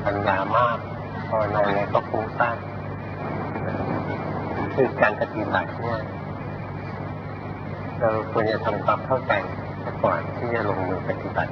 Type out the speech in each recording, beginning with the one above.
ปัญญามากพอนานแล้วก็ฟุ้งซ่านคือการปฏิบัติเนี่ยเราควรจะทำความเข้าใจก่อนที่จะลงมือปฏิบัติ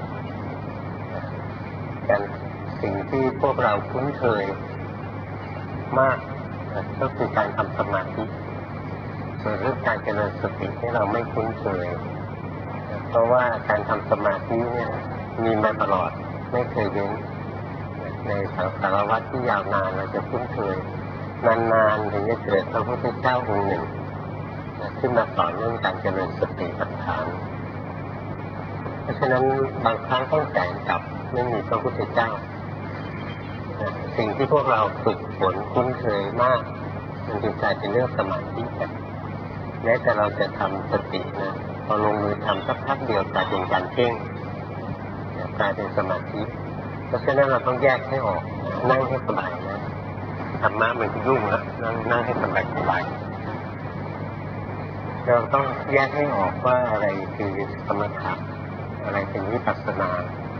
การสิ่งที่พวกเราคุ้นเคยมากก็คือการทำสมาธิส่วนเรื่องการเจริญสติที่เราไม่คุ้นเคยเพราะว่าการทำสมาธิเนี่ยมีมาตลอดไม่เคยเว้นในสังสารวัฏที่ยาวนานเราจะคุ้นเคยนานๆถึงจะเกิดพระพุทธเจ้าองค์หนึ่งขึ้นมาสอนเรื่องการเจริญสติปัฏฐานเพราะฉะนั้นบางครั้งต้องแสงกับไม่มีพระพุทธเจ้าสิ่งที่พวกเราฝึกฝนคุ้นเคยมากมันจึงกลายเป็นเรื่องสมาธิกันแม้แต่เราจะทำสตินะพอลงมือทำสักพักเดียวกลายเป็นการเพ่งกลายเป็นสมาธิเพราะฉะนั้นเราต้องแยกให้ออกนั่งให้สบายนะธรรมะมันยุ่งแล้วนั่งให้สบายเราต้องแยกให้ออกว่าอะไรคือสมถะอะไรเป็นวิปัสสนา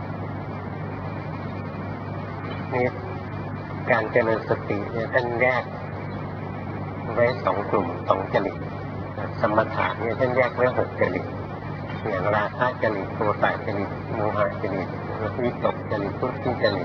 นี่การเจริญสติเนี่ยท่านแยกไว้สองกลุ่มสองจริตสมถะเนี่ยท่านแยกไว้6จริตอย่างราคะจริตโทสะจริตโมหะจริตวิตกจริตทุกข์จริต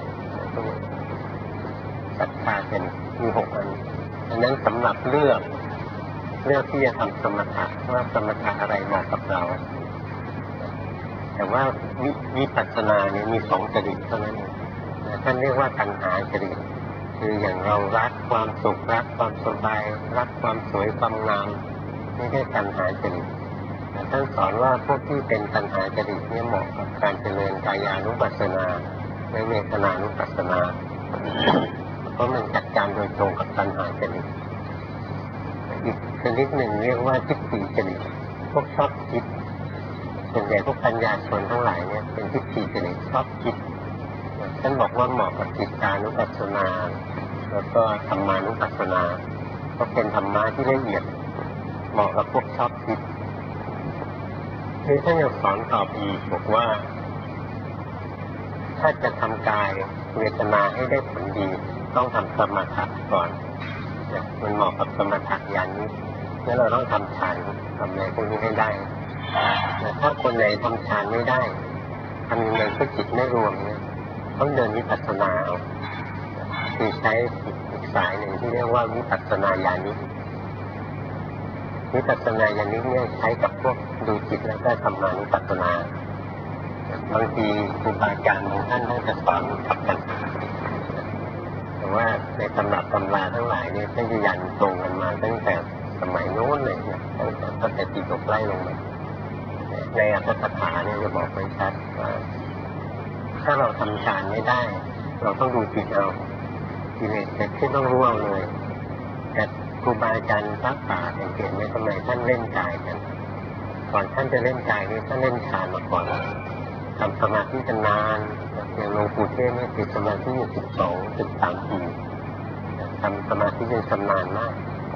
ศรัทธาจริตมี6อันนั้นสำหรับเลือกที่จะทำสมถะว่าสมถะอะไรเหมาะกับเราแต่ว่าวิปัสสนาเนี่ยมี2จริตเท่านั้นเองท่านเรียกว่าตัณหาจริตคืออย่างเรารักความสุขรักความสบายรักความสวยความงามไม่ใช่ตัณหาจริตท่านสอนว่าพวกที่เป็นตัณหาจริตเนี่ยเหมาะกับการเจริญกายานุปัสสนาและเวทนานุปัสสนาเพราะมันจัดการโดยตรงกับตัณหาจริตอีกชนิดหนึ่งเรียกว่าทิฏฐิจริตพวกชอบคิดส่วนใหญ่พวกปัญญาชนทั้งหลายเนี่ยเป็นทิฏฐิจริตชอบคิดท่านบอกว่าเหมาะกับจิตตานุปัสสนาแล้วก็ธรรมานุปัสสนาก็เป็นธรรมะที่ละเอียดเหมาะกับพวกชอบคิดที่ท่านยังสอนตอบอีกบอกว่าถ้าจะทำกายเวทนาให้ได้ผลดีต้องทำสมถะก่อนมันเหมาะกับสมถะอย่างนี้งั้นเราต้องทำฌานทำอะไรพวกนี้ให้ได้แต่ถ้าคนไหนทำฌานไม่ได้ทำยังไงก็จิตไม่รวมเนี่ยต้องเดินวิปัสสนาคือใช้อีกสายหนึ่งที่เรียกว่าวิปัสสนาญาณิวิปัสสนาญาณิเนี่ยใช้กับพวกดูจิตแล้วก็ธรรมานุปัสสนาบางทีครูบาอาจารย์บางท่านจะสอนกับกันแต่ว่าในตำรับตำราทั้งหลายเนี่ยท่านจะยันตรงกันมาตั้งแต่สมัยโน้นเลยนะตั้งแต่ปีตกไล่ลงมาในอัตถกถาเนี่ยจะบอกไว้ชัดว่าถ้าเราทำฌานไม่ได้เราต้องดูจิตเอากิเลสเกิดขึ้นต้องรู้เอาเลยแต่ครูบาอาจารย์พระป่าสังเกตไหมทำไมท่านเล่นกายกันก่อนท่านจะเล่นกายนี่ท่านเล่นฌานมาก่อนทำสมาธิกันนานอย่างหลวงปู่เทศเนี่ยติดสมาธิอยู่13 ปีทำสมาธิจนชำนาญมาก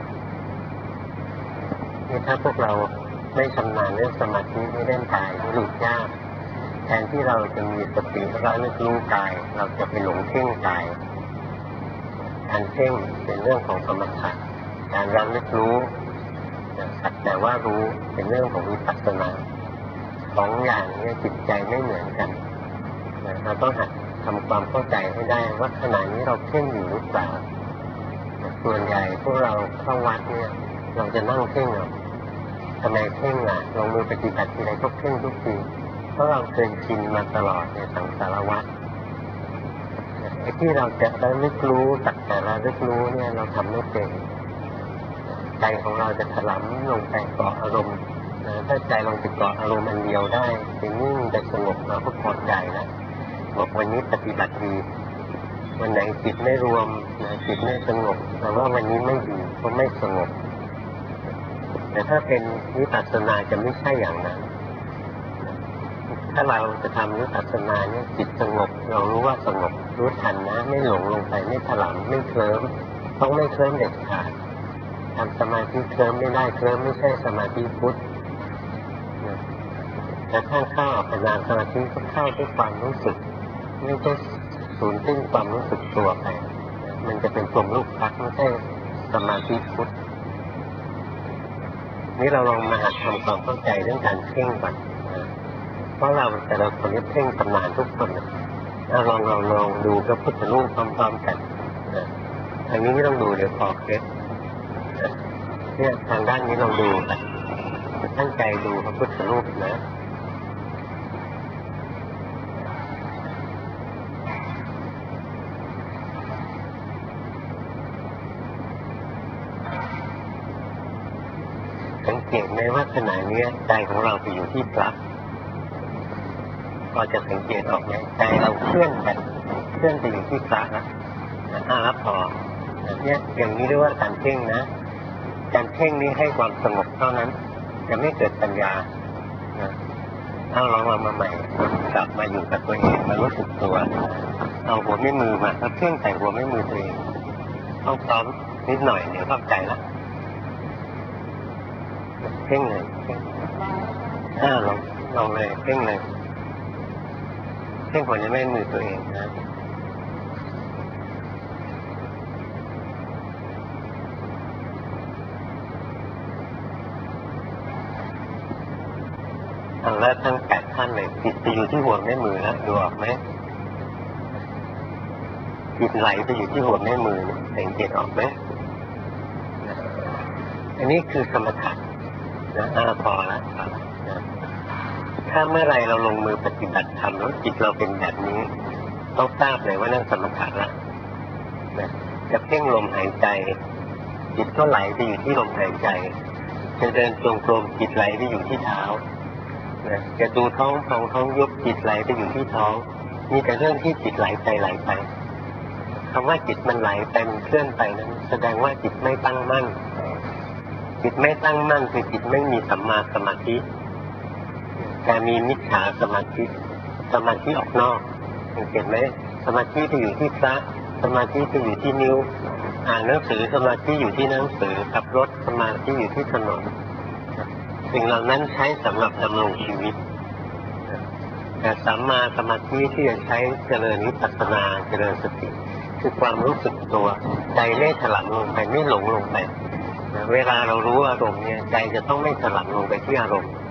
นี่ถ้าพวกเราไม่ชำนาญเรื่องสมาธิไม่เล่นกายหลุดยากแทนที่เราจะมีสติระลึกรู้กายเราจะไปหลงเพ่งกายการเพ่งเป็นเรื่องของสมถะการระลึกรู้สักแต่ว่ารู้เป็นเรื่องของวิปัสสนา2อย่างนี้จิตใจไม่เหมือนกันเราต้องหัดทำความเข้าใจให้ได้ว่าขณะนี้เราเพ่งอยู่หรือเปล่าส่วนใหญ่พวกเราเข้าวัดเนี่ยเราจะนั่งเพ่งทำไมเพ่งลงมือปฏิบัติทีไรก็เพ่งทุกทีเพราะเราเคยชินมาตลอดในสังสารวัฏไอ้ที่เราจะระลึกรู้สักแต่ระลึกรู้เนี่ยเราทำไม่เป็นใจของเราจะถลำลงไปเกาะอารมณ์ถ้าใจลงไปเกาะอารมณ์อันเดียวได้จะนิ่งจะสงบเราก็พอใจแล้วบอกวันนี้ปฏิบัติดีวันไหนจิตไม่รวมจิตไม่สงบแต่ว่าวันนี้ไม่ดีก็ไม่สงบแต่ถ้าเป็นวิปัสสนาจะไม่ใช่อย่างนั้นถ้าเราจะทำวิปัสสนาเนี่ยจิตสงบเรารู้ว่าสงบรู้ทันนะไม่หลงลงไปไม่ถลำไม่เคลิ้มต้องไม่เคลิ้มเด็ดขาดทำสมาธิเคลิ้มไม่ได้เคลิ้มไม่ใช่สมาธิพุทธแต่ถ้าเข้าอัปปนาสมาธิก็เข้าด้วยความรู้สึกไม่ใช่สูญสิ้นความรู้สึกตัวไปมันจะเป็นกลมลูกพักไม่ใช่สมาธิพุทธนี่เราลองมาหัดทำความเข้าใจเรื่องการเพ่งก่อนเพราะเราแต่ละคนนี่เพ่งชำนาญทุกคนลองดูพระพุทธรูปพร้อมๆกันทางนี้ไม่ต้องดูเดี๋ยวพอเคล็ดเนี่ยทางด้านนี้ลองดูกันตั้งใจดูพระพุทธรูปนะสังเกตไหมว่าขณะนี้ใจของเราไปอยู่ที่พระพอจะสังเกตออกไหมใจเราเคลื่อนไปอยู่ที่พระนะรับพอเนี่ยอย่างนี้เรียกว่าการเพ่งนะการเพ่งนี้ให้ความสงบเท่านั้นจะไม่เกิดปัญญาเอาลองมาใหม่กลับมาอยู่กับตัวเองมารู้สึกตัวเอาหัวแม่มือมาแล้วเพ่งใส่หัวแม่มือตัวเองต้องซ้อมนิดหน่อยเดี๋ยวเข้าใจละเพ่งเลยลองเลยเพ่งเลยเพ่งหัวแม่มือตัวเองนะแล้วทั้ง8ท่านเลยจิตไปอยู่ที่หัวแม่มือแล้วดูออกไหมจิตไหลไปอยู่ที่หัวแม่มือสังเกตออกไหมอันนี้คือสมถะนะพอแล้วถ้าเมื่อไรเราลงมือปฏิบัติธรรมแล้วจิตเราเป็นแบบนี้ต้องทราบเลยว่านั่นสมถะละจะเพ่งลมหายใจจิตก็ไหลไปอยู่ที่ลมหายใจจะเดินจงกรมจิตไหลไปอยู่ที่เท้าจะดูท้องยุบจิตไหลไปอยู่ที่ท้องมีแต่เรื่องที่จิตไหลใจไหลไปคำว่าจิตมันไหลไปมันเคลื่อนไปนั้นแสดงว่าจิตไม่ตั้งมั่นจิตไม่ตั้งมั่นคือจิตไม่มีสัมมาสมาธิแต่มีมิจฉาสมาธิออกนอกเห็นไหมสมาธิไปอยู่ที่พระสมาธิไปอยู่ที่นิ้วอ่านหนังสือสมาธิอยู่ที่หนังสือขับรถสมาธิอยู่ที่ถนนสิ่งเหล่านั้นใช้สำหรับดำรงชีวิตแต่สัมมาสมาธิที่จะใช้เจริญวิปัสสนาเจริญสติคือความรู้สึกตัวใจไม่ถลำลงไปไม่หลงลงไปเวลาเรารู้อารมณ์เนี่ยใจจะต้องไม่ถลำลงไปที่อารมณ์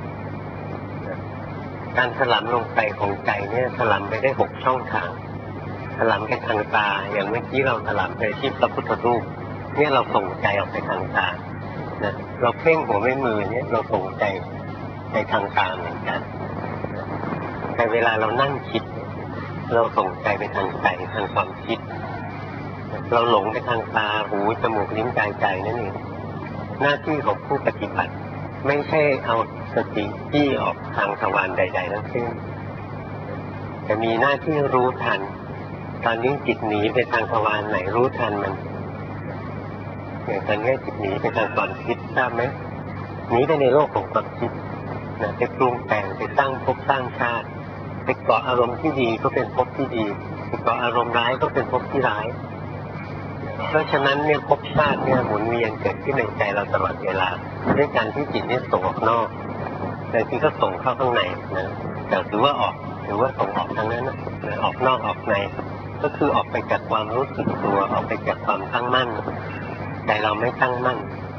การถลำลงไปของใจเนี่ยถลำไปได้6ช่องทางถลำไปทางตาอย่างเมื่อกี้เราถลำไปที่พระพุทธรูปเนี่ยเราส่งใจออกไปทางตาเราเพ่งหัวแม่มือเนี่ยเราส่งใจไปทางตาเหมือนกันแต่เวลาเรานั่งคิดเราส่งใจไปทางใจทางความคิดเราหลงไปทางตาหูจมูกลิ้นกายใจนั่นเองหน้าที่ของผู้ปฏิบัติไม่ใช่เอาสติที่ออกทางทวารใดๆทั้งสิ้นแต่มีหน้าที่รู้ทันตอนนี้จิตหนีไปทางทวารไหนรู้ทันมันอย่างตอนนี้จิตหนีไปทางความคิดทราบไหมหนีไปในโลกของความคิดไปปรุงแต่งไปสร้างภพสร้างชาติไปเกาะอารมณ์ที่ดีก็เป็นภพที่ดีไปเกาะอารมณ์ร้ายก็เป็นภพที่ร้ายเพราะฉะนั้นเนี่ยภพชาติเนี่ยหมุนเวียนเกิดขึ้นในใจเราตลอดเวลาด้วยการที่จิตเนี่ยส่งออกนอกแต่ที่ก็ส่งเข้าข้างในนะแต่ถือว่าออกหรือว่าส่งออกทางนั้นนะออกนอกออกในก็คือออกไปจากความรู้สึกตัวออกไปจากความตั้งมั่นใจเราไม่ตั้งมั่น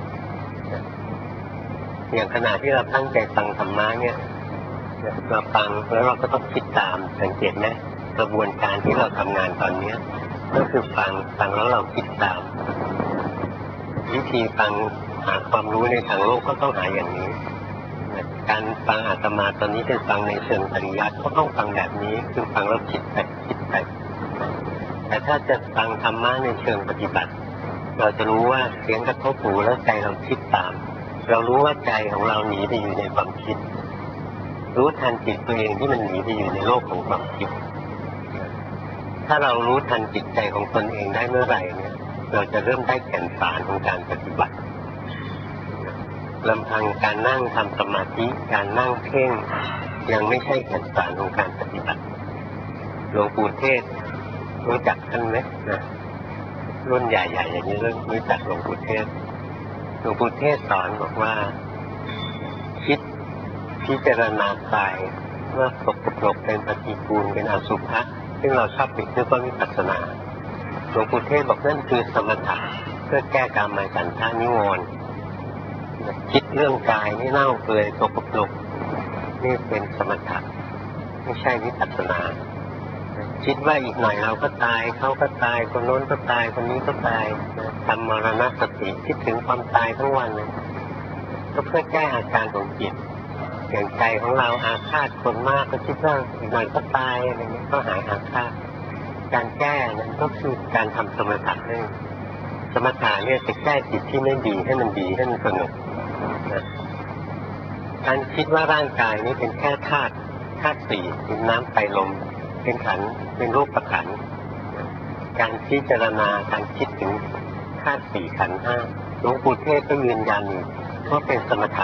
อย่างขณะที่เราตั้งใจฟังธรรมะเนี่ยเราฟังแล้วเราก็ต้องคิดตามสังเกตไหมกระบวนการที่เราทำงานตอนนี้ก็คือฟังแล้วเราคิดตามวิธีฟังหาความรู้ในทางโลกก็ต้องหาอย่างนี้การฟังอาตมาตอนนี้เป็นฟังในเชิงปริยัติก็ต้องฟังแบบนี้คือฟังแล้วคิดไปแต่ถ้าจะฟังธรรมะในเชิงปฏิบัติเราจะรู้ว่าเสียงกระทบหูแล้วใจเราคิดตามเรารู้ว่าใจของเราหนีไปอยู่ในความคิดรู้ทันจิตตัวเองที่มันหนีไปอยู่ในโลกของความคิดถ้าเรารู้ทันจิตใจของตนเองได้เมื่อไหร่เนี่ยเราจะเริ่มได้แก่นสารของการปฏิบัติลำพังการนั่งทำสมาธิการนั่งเพ่งยังไม่ใช่แก่นสารของการปฏิบัติหลวงปู่เทศรู้จักท่านไหมนะรุ่นใหญ่ๆอย่างนี้รู้จักหลวงปู่เทศสอนบอกว่าคิดพิจารณากายว่าสกปรกเป็นปฏิกูลเป็นอสุภะซึ่งเราชอบปิดนึกว่าวิปัสสนาหลวงปู่เทศบอกนั่นคือสมถะเพื่อแก้กามฉันทะนิวรณ์คิดเรื่องกายนี่เน่าเปื่อยตกปลุกนี่เป็นสมถะไม่ใช่วิปัสสนาคิดว่าอีกหน่อยเราก็ตายเขาก็ตายคนโน้นก็ตายคนนี้ก็ตายทำมรณสติคิดถึงความตายทั้งวันเลยก็เพื่อแก้อาการของจิตอย่างใจของเราอาฆาตคนมากก็คิดว่าอีกหน่อยก็ตายอะไรเงี้ยก็หายอาฆาตการแก้นั้นก็คือการทำสมถะนั่นสมถะเนี่ยจะแก้จิตที่ไม่ดีให้มันดีให้มันสงบการคิดว่าร่างกายนี้เป็นแค่ธาตุสี่ดินน้ำไฟลมเป็นขันธ์เป็นรูปขันธ์การพิจารณาการคิดถึงธาตุสี่ขันธ์ห้าหลวงปู่เทศก็ยืนยันว่าเป็นสมถะ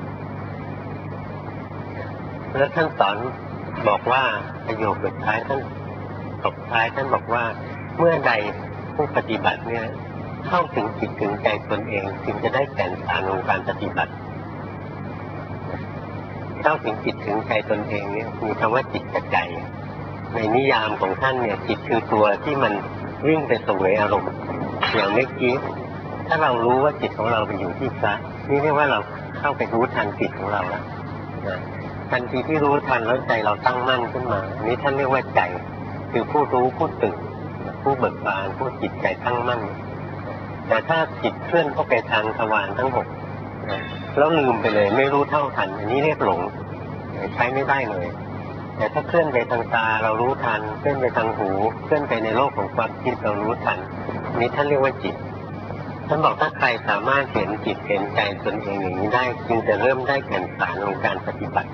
แล้วท่านสอนบอกว่าประโยคสุดท้ายท่านตบท้ายท่านบอกว่าเมื่อใดผู้ปฏิบัติเนี่ยเข้าถึงจิตถึงใจตนเองจึงจะได้แก่นสารของการปฏิบัติเข้าถึงจิตถึงใจตนเองเนี่ยมีคำว่าจิตกับใจในนิยามของท่านเนี่ยจิตคือตัวที่มันวิ่งไปเสวยอารมณ์อย่างเมื่อกี้ถ้าเรารู้ว่าจิตของเราไปอยู่ที่พระนี่เรียกว่าเราเข้าไปรู้ทันจิตของเราแล้วทันทีที่รู้ทันแล้วใจเราตั้งมั่นขึ้นมานี้ท่านเรียกว่าใจคือผู้รู้ผู้ตื่นผู้เบิกบานผู้จิตใจตั้งมั่นแต่ถ้าจิตเคลื่อนเข้าไปทางทวารทั้งหกแล้วลืมไปเลยไม่รู้เท่าทันอันนี้เรียกหลงใช้ไม่ได้เลยแต่ถ้าเคลื่อนไปทางตาเรารู้ทันเคลื่อนไปทางหูเคลื่อนไปในโลกของความคิดเรารู้ทันนี้ท่านเรียกว่าจิตท่านบอกถ้าใครสามารถเห็นจิตเห็นใจตนเองอย่างนี้ได้จึงจะเริ่มได้แก่นสารของการปฏิบัติ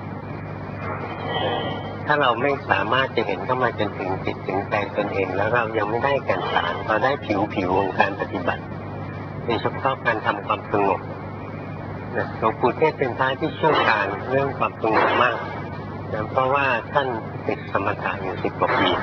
ถ้าเราไม่สามารถจะเห็นเข้ามาจนถึงจิตถึงใจตนเองแล้วเรายังไม่ได้แก่นสารเราได้ผิวของการปฏิบัติโดยเฉพาะการทำความสงบหลวงปู่เทศเป็นพระที่เชี่ยวชาญเรื่องความสงบมากเพราะว่าท่านติดสมถะอยู่10 กว่าปี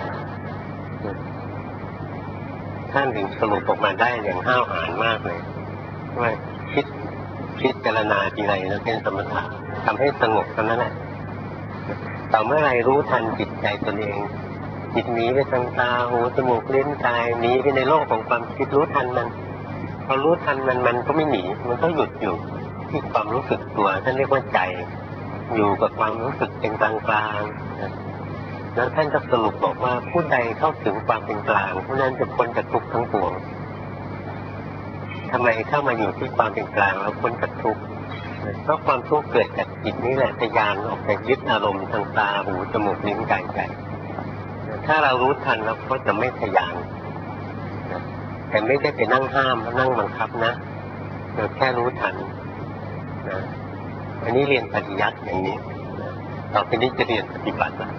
ท่านถึงสรุปออกมาได้อย่างห้าวหาญมากเลยว่าคิดเจรณาทีไรแล้วเป็นสมถะทำให้สงบเท่านั้นแหละต่อเมื่อไรรู้ทันจิตใจตนเองจิตหนีไปทางตาหูจมูกลิ้นกายหนีไปในโลกของความคิดรู้ทันมันพอรู้ทันมันก็ไม่หนีมันก็หยุดอยู่ที่ความรู้สึกตัวท่านเรียกว่าใจอยู่กับความรู้สึกเป็นกลางๆแล้วท่านก็สรุปบอกว่าผู้ใดเข้าถึงความเป็นกลางผู้นั้นจะพ้นจากทุกข์ทั้งปวงทำไมเข้ามาอยู่ที่ความเป็นกลางแล้วพ้นจากทุกข์เพราะความทุกข์เกิดจากจิตนี้แหละทะยานออกไปยึดอารมณ์ทางตาหูจมูกลิ้นกายใจถ้าเรารู้ทันแล้วก็จะไม่ทะยานแต่ไม่ได้ไปนั่งห้ามนั่งบังคับนะเราแค่รู้ทันนะอันนี้เรียนปฏิยัติอย่างนี้ต่อไปนี้จะเรียนปฏิบัติละ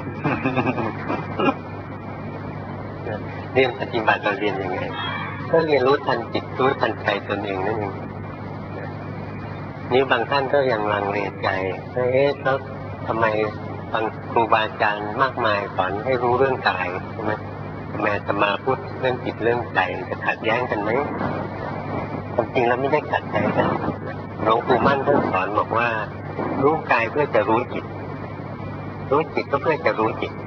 เรียนปฏิบัติเราเรียนยังไงก็เรียนรู้ทันจิตรู้ทันใจตนเองนั่นเองนี่บางท่านก็ยังลังเลใจแล้วทำไมบางครูบาอาจารย์มากมายสอนให้รู้เรื่องกายใช่ไหมทำไมจะมาพูดเรื่องจิตเรื่องใจจะขัดแย้งกันไหมความจริงแล้วไม่ได้ขัดแย้งกันหลวงปู่มั่นท่านสอนบอกว่ารู้กายเพื่อจะรู้จิตรู้จิตก็เพื่อจะรู้จิต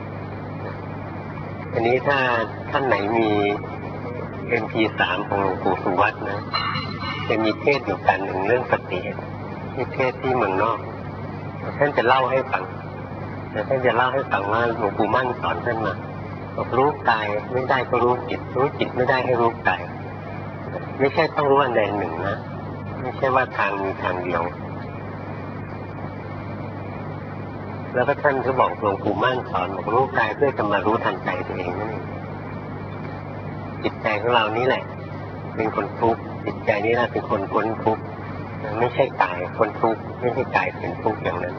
อันนี้ถ้าท่านไหนมี MP3 ของหลวงปู่สุวัตนะจะมีเทศอยู่กันหนึ่งเรื่องสติที่เทศที่เมืองนอกท่านจะเล่าให้ฟังท่านจะเล่าให้ฟังว่าหลวงปู่มั่นสอนท่านมาบอกรู้กายไม่ได้ก็รู้จิตรู้จิตไม่ได้ให้รู้กายไม่ใช่ต้องรู้อันใดหนึ่งนะไม่ใช่ว่าทางมีทางเดียวแล้วก็ท่านก็บอกหลวงปู่มั่นสอนบอกรู้กายเพื่อจะมารู้ทันใจตัวเองนั่นเองจิตใจของเรานี่แหละเป็นคนทุกข์จิตใจนี่แหละเป็นคนพ้นทุกข์ไม่ใช่กายคนทุกข์ไม่ใช่กายเป็นทุกข์อย่างนั้น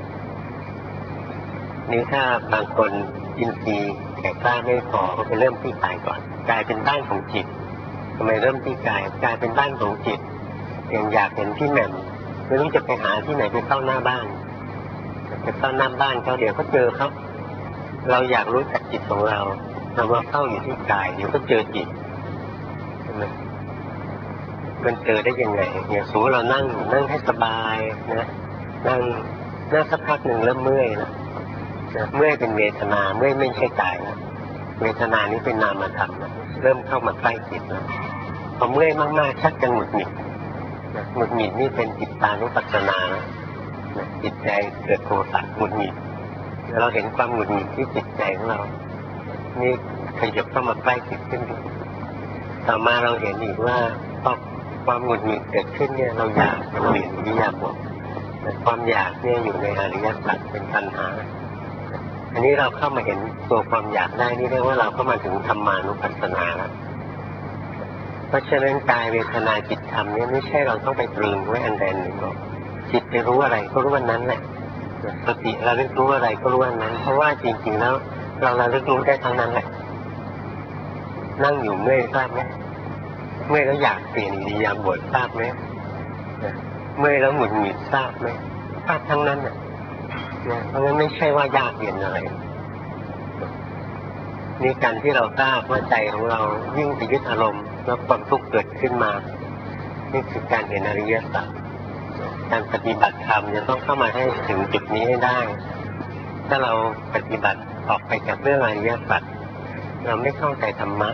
นี่ถ้าบางคนอินทรีย์แก่กล้าไม่พอก็ไปเริ่มที่กายก่อนกายเป็นบ้านของจิตทำไมเริ่มที่กายกายเป็นบ้านของจิตอย่างอยากเห็นพี่แหม่มไม่รู้จะไปหาที่ไหนไปเข้าหน้าบ้านไปเข้าหน้าบ้านเขาเดี๋ยวก็เจอเขาเราอยากรู้จักจิตของเราเรามาเข้าอยู่ที่กายเดี๋ยวก็เจอจิตใช่ไหมมันเจอได้ยังไงอย่างสมมติเรานั่งให้สบายนะนั่งสักพักหนึ่งเริ่มเมื่อยนะเมื่อยเป็นเวทนาเมื่อยไม่ใช่กายนะเวทนานี้เป็นนามธรรมนะเริ่มเข้ามาใกล้จิตแล้วพอเมื่อยมากๆชักจะหงุดหงิดหงุดหงิดนี่เป็นจิตตานุปัสสนานะจิตใจเกิดโทสะหงุดหงิดเราเห็นความหงุดหงิดที่จิตใจของเรานี่ขยับเข้ามาใกล้จิตขึ้นต่อมาเราเห็นอีกว่าพอความหงุดหงิดเกิดขึ้นเนี่ยเราอยากจะเปลี่ยนอิริยาบถแต่ความอยากเนี่ยอยู่ในอริยสัจเป็นปัญหาอันนี้เราเข้ามาเห็นตัวความอยากได้นี่เรียกว่าเราเข้ามาถึงธรรมานุปัสสนาแล้วเพราะฉะนั้นกายเวทนาจิตธรรมเนี่ยไม่ใช่เราต้องไปตรึงไว้อันใดหนึ่งหรอกจิตไปรู้อะไรก็รู้วันนั้นแหละสติระลึกรู้อะไรก็รู้วันนั้นเพราะว่าจริงๆแล้วเราระลึกรู้ได้ทั้งนั้นแหละนั่งอยู่เมื่อยทราบไหมเมื่อยแล้วอยากเปลี่ยนอิริยาบถทราบไหมเมื่อยแล้วหงุดหงิดทราบไหมทราบทั้งนั้นน่ะเพราะงั้นไม่ใช่ว่ายากเย็นอะไรนี่การที่เราทราบว่าใจของเรายิ่งไปยึดอารมณ์แล้วความทุกข์เกิดขึ้นมานี่คือการเห็นอริยสัจการปฏิบัติธรรมจะต้องเข้ามาให้ถึงจุดนี้ให้ได้ถ้าเราปฏิบัติออกไปจากเรื่องอริยสัจเราไม่เข้าใจธรรมะ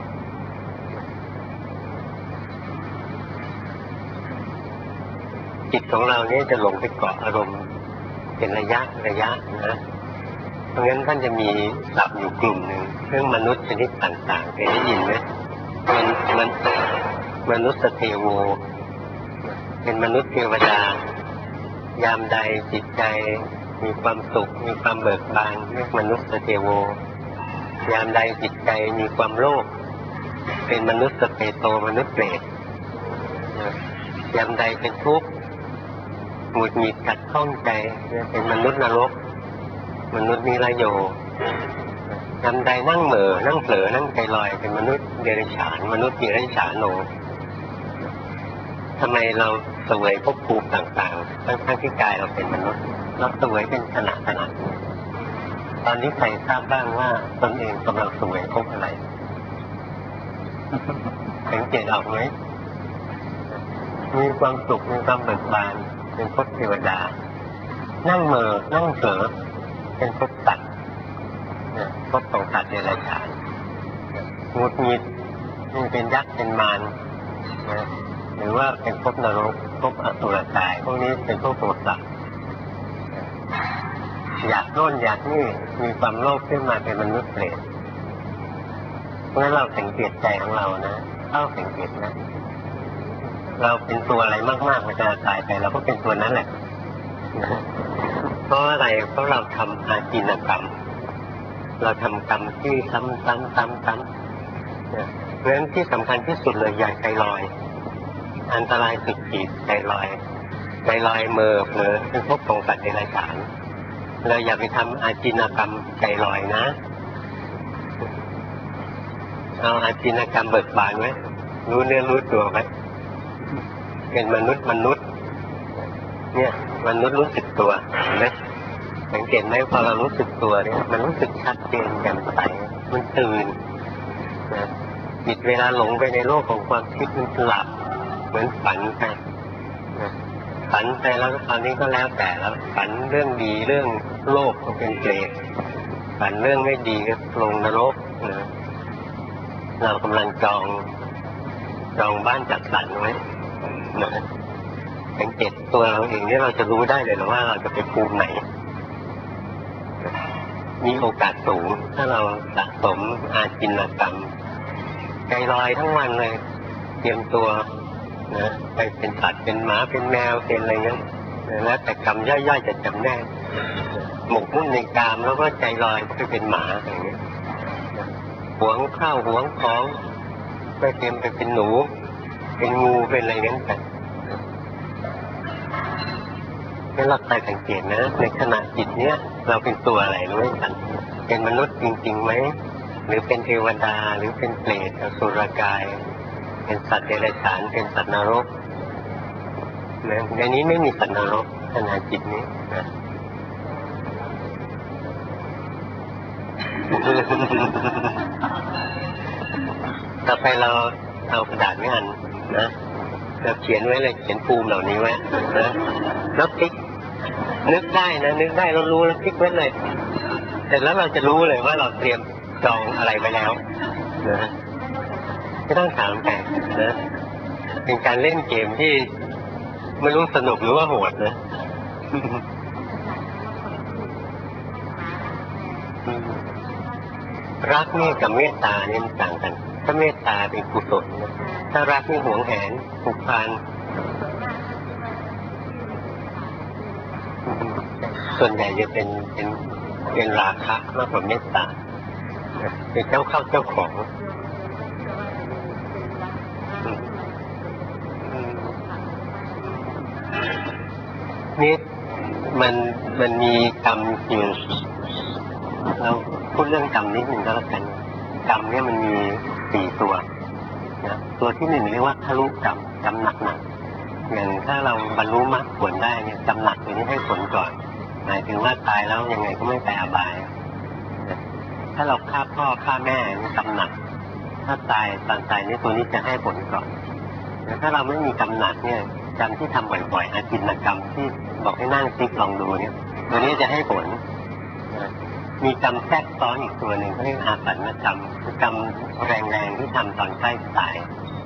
จิตของเราเนี่ยจะหลงไปเกาะอารมณ์เป็นระยะนะเพราะงั้นท่านจะมีศัพท์อยู่กลุ่มหนึ่งเรื่องมนุษย์ชนิดต่างๆเคยได้ยินไหมมนุษย์เทโวเป็นมนุษย์เทวดายามใดจิตใจมีความสุขมีความเบิกบานเรียกมนุษย์เทโวยามใดจิตใจมีความโลภเป็นมนุษย์เปโตมนุษย์เปรตยามใดเป็นทุกข์หงุดหงิดขัดข้องใจเป็นมนุษย์นรกมนุษย์นิรโยยามใดนั่งเหม่อนั่งเผลอนั่งใจลอยเป็นมนุษย์เดรัจฉานมนุษย์ดิเรกฉานโนทำไมเราเสวยภพภูมิต่างๆทั้งที่กายเราเป็นมนุษย์เราเสวยเป็นขณะตอนนี้ใครทราบบ้างว่าตนเองกำลังเสวยภพอะไรสังเกตออกไหมมีความสุขมีความเบิกบานเป็นภพเทวดานั่งเหม่อนั่งเผลอเป็นภพสัตว์ภพของสัตว์เดรัจฉานหงุดหงิดนี่เป็นยักษ์เป็นมารหรือว่าเป็นภพนรกภพอสุรกายพวกนี้เป็นภพโทสะอยากโน่นอยากนี่มีความโลภขึ้นมาเป็นมนุษย์เปรตเพราะฉะนั้นเราสังเกตใจของเรานะเข้าสังเกตนะเราเป็นตัวอะไรมากๆเวลาตายไปเราก็เป็นตัวนั้นแหละเพราะอะไรเพราะเราทำอาจินกรรมเราทำกรรมที่ซ้ำเพราะฉะนั้นที่สำคัญที่สุดเลยอย่าใจลอยอันตรายสุดขีดใจลอยเมื่อเผลอเป็นภพของสัตว์เดรัจฉานเราอย่าไปทำอาจินกรรมใจลอยนะเอาอาจินกรรมเบิกบานไว้รู้เนื้อรู้ตัวไว้เป็นมนุษย์เนี่ยมนุษย์รู้สึกตัวนะสังเกตไหมพอเรารู้สึกตัวเนี่ยมันรู้สึกชัดเจนแจ่มใสมันตื่นนะจิตเวลาหลงไปในโลกของความคิดมันหลับเหมือนฝันไปฝันไปแล้วตอนนี้ก็แล้วแต่แล้วฝันเรื่องดีเรื่องโลภก็เป็นเปรตฝันเรื่องไม่ดีก็ลงนรกนะเรากำลังจองบ้านจัดสรรไว้นะสังเกตตัวเราเองเนี่ยเราจะรู้ได้เลยว่าเราจะไปภูมิไหนมีโอกาสสูงถ้าเราสะสมอาจินกรรมใจลอยทั้งวันเลยเตรียมตัวนะไปเป็นสัตว์เป็นหมาเป็นแมวเป็นอะไรเงี้ยแล้วแต่กรรมย่อยๆจะจำแนกหมกมุ่นในกามแล้วก็ใจลอยไปเป็นหมาอย่างเงี้ยหวงข้าวหวงของไปเตรียมไปเป็นหนูเป็นงูเป็นอะไรงั้นไปให้เราไปสังเกตนะในขณะจิตเนี้ยเราเป็นตัวอะไรรู้ไหมกันเป็นมนุษย์จริงๆไหมหรือเป็นเทวดาหรือเป็นเปรตอสุรกายเป็นสัตว์เดรัจฉานเป็นสัตว์นรกในนี้ไม่มีสัตว์นรกขณะจิตนี้นะต่อไปเราเอากระดาษไม่อันนะเราเขียนไว้เลยเขียนภูมิเหล่านี้ไว้นะแล้วพลิกนึกได้นะนึกได้เรารู้แล้วพลิกไว้เลยเสร็จแล้วเราจะรู้เลยว่าเราเตรียมจองอะไรไว้แล้วนะไม่ต้องถามใครนะเป็นการเล่นเกมที่ไม่รู้สนุกหรือว่าโหดนะรักนี่กับเมตตาเนี่ยมันต่างกันถ้าเมตตาเป็นกุศลนะถ้ารักนี่หวงแหนผูกพันส่วนใหญ่จะเป็นราคะมากกว่าเมตตาเป็นเจ้าเข้าเจ้าของนี่มันมีกรรมอยู่เราพูดเรื่องกรรมนิดหนึ่งก็แล้วกันกรรมเนี่ยมันมี4 ตัวนะตัวที่1เรียกว่าทะลุกรรมหนักอย่างถ้าเราบรรลุมรรคผลได้เนี่ยกรรมหนักตัวนี้ให้ผลก่อนหมายถึงว่าตายแล้วยังไงก็ไม่ไปอบายถ้าเราฆ่าพ่อฆ่าแม่นี่กรรมหนักถ้าตายตอนตายนี่ตัวนี้จะให้ผลก่อนแต่ถ้าเราไม่มีกรรมหนักเนี่ยกรรมที่ทำบ่อยๆอาจินกรรมที่บอกให้นั่งซิกลองดูเนี่ยตัวนี้จะให้ผลมีกรรมแทรกซ้อนอีกตัวหนึ่งเขาเรียกอาสัญกรรมคือกรรมแรงๆที่ทำตอนใกล้ตาย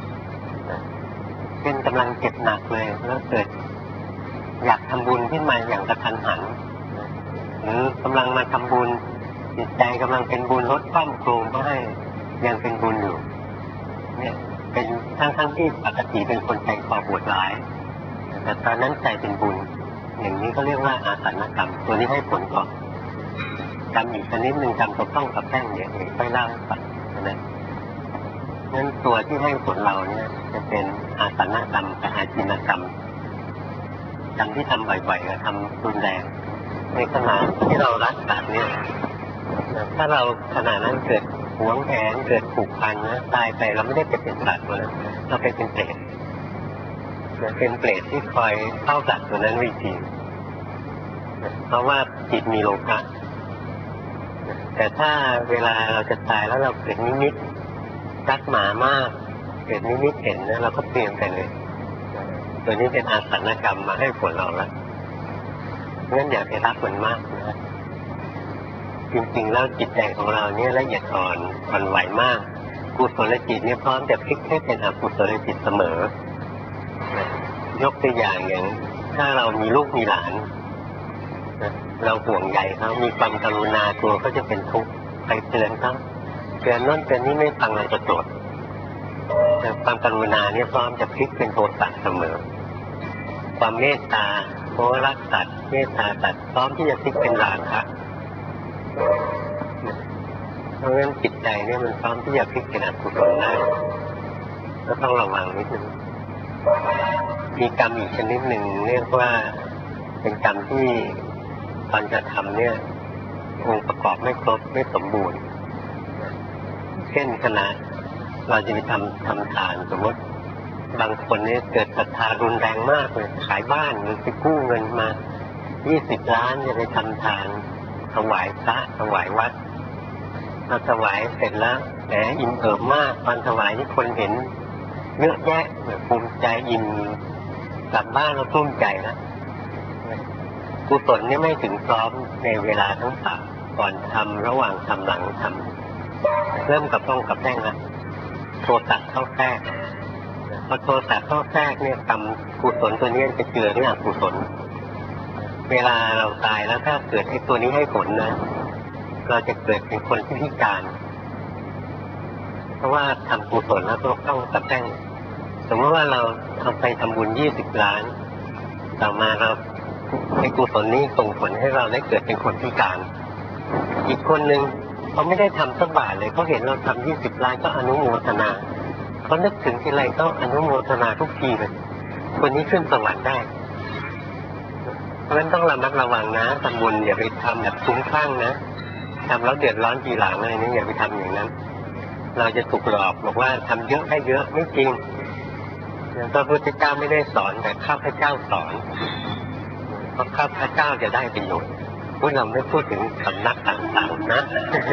เป็นกำลังเจ็บหนักเลยแล้วเกิดอยากทำบุญขึ้นมาอย่างกระทันหันหรือกำลังมาทำบุญจิตใจกำลังเป็นบุญลดความโกรธก็ให้ยังเป็นบุญอยู่เนี่ยเป็นทั้งที่ปกติเป็นคนใจคอโหดร้ายแต่ตอนนั้นใจเป็นบุญอย่างนี้เขาเรียกว่าอาสัญกรรมตัวนี้ให้ผลก่อนกรรมอีกชนิดหนึ่งกรรมตกต้องกับแป้งเดี๋ยวค่อยเล่าให้ฟังนะงั้นตัวที่ให้ผลเราเนี่ยจะเป็นอาสัญกรรมกับอาจินกรรมกรรมที่ทำบ่อยๆกับทำรุนแรงในขณะที่เรารักสัตว์เนี่ยถ้าเราขณะนั้นเกิดหวงแหนเกิดผูกพันนะตายไปเราไม่ได้เป็นสัตว์ตัวนั้นเราเป็นเปรตเป็นเปรตที่คอยเฝ้าสัตว์ตัวนั้นวิธีเพราะว่าจิตมีโลภะแต่ถ้าเวลาเราจะตายแล้วเราเกิดนิมิตรักหมามากเกิดนิมิตเห็นนะเราก็เตรียมไปเลยตัวนี้เป็นอาสัญกรรมมาให้ผลเราแล้วงั้นอย่าไปรักมันมากนะจริงๆแล้วจิตใจของเราเนี่ยละเอียดอ่อนไหวมากกุศลจิตเนี่ยพร้อมจะพลิกให้เป็นอกุศลจิตเสมอยกตัวอย่างถ้าเรามีลูกมีหลานเราห่วงใยเขามีความกรุณาตัวเขาจะเป็นทุกข์ไปเตือนเขาเตือนนั่นเตือนนี่ไม่ฟังเราจะโกรธแต่ความกรุณาเนี่ยพร้อมจะพลิกเป็นโทสะเสมอความเมตตาเพราะรักสัตว์เมตตาสัตว์พร้อมที่จะพลิกเป็นราคะเพราะงั้นจิตใจเนี่ยมันพร้อมที่จะพลิกเป็นอกุศลได้ก็ต้องระวังนิดนึงมีกรรมอีกชนิดหนึ่งเรียกว่าเป็นกรรมที่ตอนจะทำเนี่ยองค์ประกอบไม่ครบไม่สมบูรณ์เช่นขณะเราจะไปทำทานสมมติบางคนเนี่ยเกิดศรัทธารุนแรงมากเลยขายบ้านหรือไปกู้เงินมา20 ล้านจะไปทำทานถวายพระถวายวัดพอถวายเสร็จแล้วแหมอิ่มเอิบมากตอนถวายนี่คนเห็นเยอะแยะภูมิใจอิ่มกลับบ้านเราภูมิใจแล้วกุศลนี่ไม่ถึงพร้อมในเวลาทั้งสามก่อนทำระหว่างทำหลังทำเริ่มกับต้องกับแป้งนะโทสะเข้าแทรกพอโทสะเข้าแทรกเนี่ยกรรมกุศลตัวนี้จะเจือด้วยอกุศลเวลาเราตายแล้วถ้าเกิดไอ้ตัวนี้ให้ผลนะเราจะเกิดเป็นคนที่พิการเพราะว่าทำกุศลแล้วต้องกับแป้งสมมติว่าเราเอาไปทำบุญ20 ล้านต่อมาเราไอ้กุศลนี้ส่งผลให้เราได้เกิดเป็นคนพิการอีกคนหนึ่งเขาไม่ได้ทำสักบาทเลยเขาเห็นเราทำ20 ล้านก็อนุโมทนาเขานึกถึงทีไรก็อนุโมทนาทุกทีเลยคนนี้ขึ้นสวรรค์ได้เพราะฉะนั้นต้องระมัดระวังนะทำบุญอย่าไปทำแบบคุ้มคลั่งนะทำแล้วเดือดร้อนทีหลังอะไรนี่อย่าไปทำอย่างนั้นเราจะถูกหลอกบอกว่าทำเยอะได้เยอะไม่จริงพระพุทธเจ้าไม่ได้สอนแต่ข้าพเจ้าสอนเพราะข้าพเจ้าจะได้ประโยชน์พวกเราไม่พูดถึงสำนักต่างๆนะ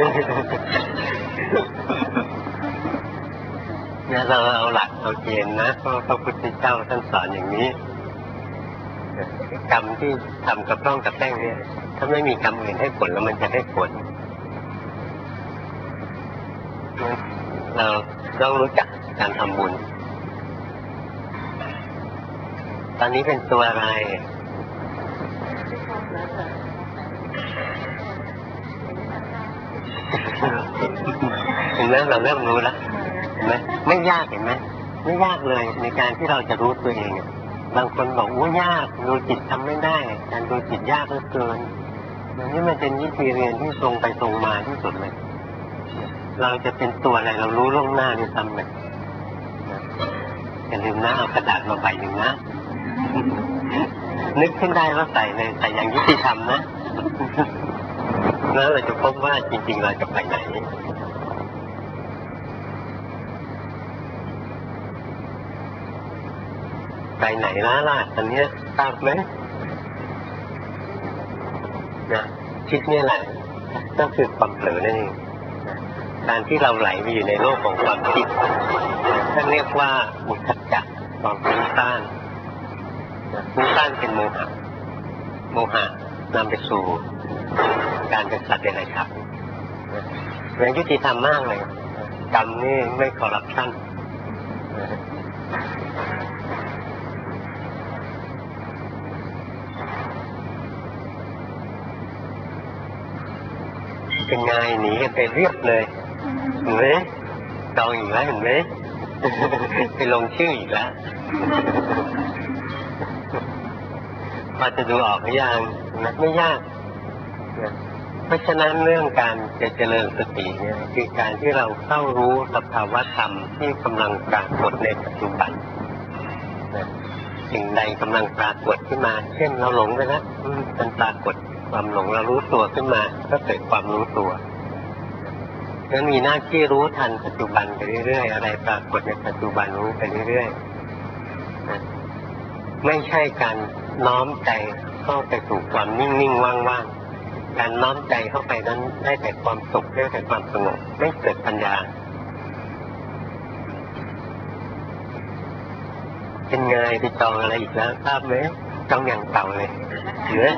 เนี่ยเราเอาหลักเอาเกณฑ์นะเพราะพระพุทธเจ้าท่านสอนอย่างนี้กรรมที่ทำกับร่องกับแป้งเนี่ยถ้าไม่มีกรรมอื่นให้ผลแล้วมันจะได้ผลเราต้องรู้จักการทำบุญตอนนี้เป็นตัวอะไรเห็นไหมเราเริ่มรู้แล้วเห็นไหมไม่ยากเห็นไหมไม่ยากเลยในการที่เราจะรู้ตัวเองบางคนบอกว่ายากดูจิตทำไม่ได้การดูจิตยากเหลือเกินนี่มันเป็นวิธีเรียนที่ตรงไปตรงมาที่สุดเลยเราจะเป็นตัวอะไรเรารู้ล่วงหน้าด้วยซ้ำเลยอย่าลืมนะเอากระดาษมาใบหนึ่งนะนึกขึ้นได้ว่าใส่เลยใส่อย่างยุติธรรมนะแล้วเราจะพบว่าจริงๆเราจะไปไหนไปไหนล่ะตอนนี้ทราบไหมนะคิดเนี่ยแหละก็คือความเผลอนั่นเองการที่เราไหลไปอยู่ในโลกของความคิดท่านเรียกว่าอุทธัจจะความฟุ้งซ่านฟุ้งซ่านเป็นโมหะโมหะนำไปสู่การเป็นสัตว์เดรัจฉานเรื่องยุติธรรมมากเลยกรรมนี่ไม่คอร์รัปชันเป็นไงหนีกันไปเรียบเลยเห็นไหมจองอีกแล้วเห็นไหมไปลงชื่ออีกแล้วพอจะดูออกหรือยังไม่ยากเพราะฉะนั้นเรื่องการจะเจริญสติเนี่ยคือการที่เราเข้ารู้สภาวะธรรมที่กำลังปรากฏในปัจจุบันสิ่งใดกำลังปรากฏขึ้นมาเช่นเราหลงไปแล้วมันปรากฏความหลงเรารู้ตัวขึ้นมาก็เกิดความรู้ตัวนั้นมีหน้าที่รู้ทันปัจจุบันไปเรื่อยๆอะไรปรากฏในปัจจุบันรู้ไปเรื่อยๆไม่ใช่การน้อมใจเข้าไปสู่ความนิ่งๆว่างๆการน้อมใจเข้าไปนั้นได้แต่ความสุขได้แต่ความสงบไม่เกิดปัญญาเป็นไงไปจองอะไรอีกแล้วทราบไหมจองอย่างเก่าเลยเหลือ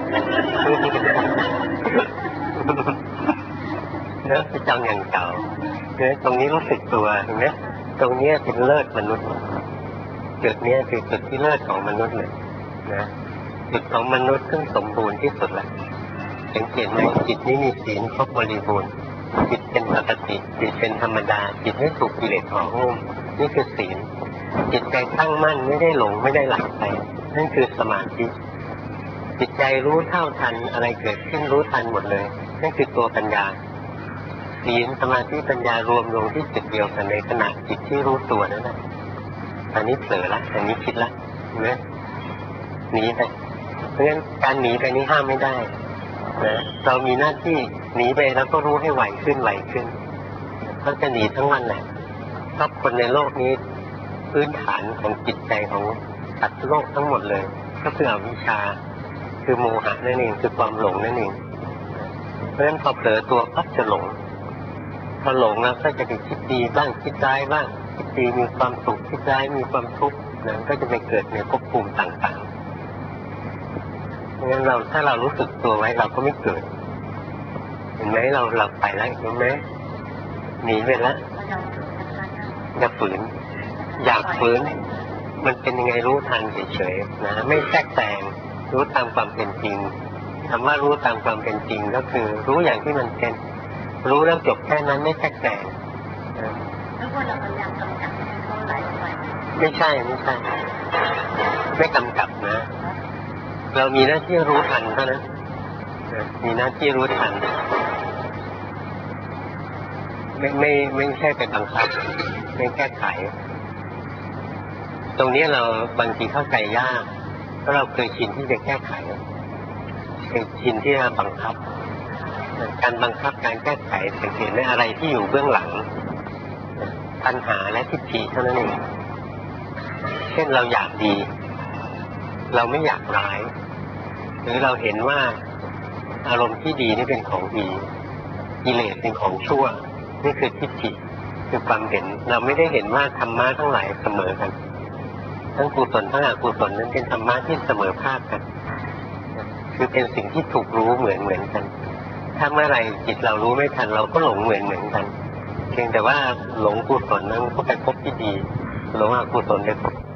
ไปจองอย่างเก่าเนี่ยตรงนี้รู้สึกตัวเห็นไหมตรงนี้เป็นเลิศมนุษย์จุดนี้คือจุดที่เลิศของมนุษย์เลยนะจุดของมนุษย์ซึ่งสมบูรณ์ที่สุดแล้วสังเกตไหมจิตนี้มีศีลครบบริบูรณ์จิตเป็นปกติจิตเป็นธรรมดาจิตไม่ถูกกิเลสห่อหุ้มนี่คือศีลจิตใจตั้งมั่นไม่ได้หลงไม่ได้หลับไปนั่นคือสมาธิจิตใจรู้เท่าทันอะไรเกิดขึ้นรู้ทันหมดเลยนั่นคือตัวปัญญาศีลสมาธิปัญญารวมลงที่จุดเดียวกันในขณะจิตที่รู้ตัวนั่นแหละอันนี้เผลอละอันนี้คิดละนะหนีไปเพราะฉะนั้นการหนีไปนี้ห้ามไม่ได้นะเรามีหน้าที่หนีไปแล้วก็รู้ให้ไหวขึ้นไหวขึ้นเขาจะหนีทั้งวันแหละเพราะคนในโลกนี้พื้นฐานของจิตใจของสัตว์โลกทั้งหมดเลยก็คืออวิชชาคือโมหะนั่นเองคือความหลงนั่นเองเพราะฉะนั้นพอเผลอตัวก็จะหลงพอหลงแล้วก็จะไปคิดดีบ้างคิดร้ายบ้างคิดดีมีความสุขคิดร้ายมีความทุกข์นั้นก็จะไปเกิดในภพภูมิต่างๆเพราะฉะนั้นถ้าเรารู้สึกตัวไว้เราก็ไม่เกิดเห็นไหมเราไปแล้วเห็นไหมหนีไปแล้วอย่าฝืนอยากฝืนมันเป็นยังไงรู้ทันเฉยๆนะไม่แทรกแซงรู้ตามความเป็นจริงคำว่ารู้ตามความเป็นจริงก็คือรู้อย่างที่มันเป็นรู้แล้วจบแค่นั้นไม่แทรกแซงแล้วพอเราพยายามกำกับให้เขาไหลไปไม่ใช่ไม่กำกับนะเรามีหน้าที่รู้ทันเท่านั้นมีหน้าที่รู้ทันไม่ใช่เป็นบังคับไม่แก้ไขตรงนี้เราบางทีเข้าใจยากเพราะเราเคยชินที่จะแก้ไขเคยชินที่จะบังคับการบังคับการแก้ไขสังเกตได้อะไรที่อยู่เบื้องหลังปัญหาและทิฏฐิเท่านั้นเองเช่นเราอยากดีเราไม่อยากร้ายหรือเราเห็นว่าอารมณ์ที่ดีนี่เป็นของดีกิเลสเป็นของชั่วนี่คือทิฏฐิคือความเห็นเราไม่ได้เห็นว่าธรรมะทั้งหลายเสมอกันทั้งกุศลทั้งอกุศลนั้นเป็นธรรมะที่เสมอภาคกันคือเป็นสิ่งที่ถูกรู้เหมือนกันถ้าเมื่อไรจิตเรารู้ไม่ทันเราก็หลงเหมือนกันเพียงแต่ว่าหลงกุศลนั้นก็ไปพบที่ดีหลงอกุศลไปพบ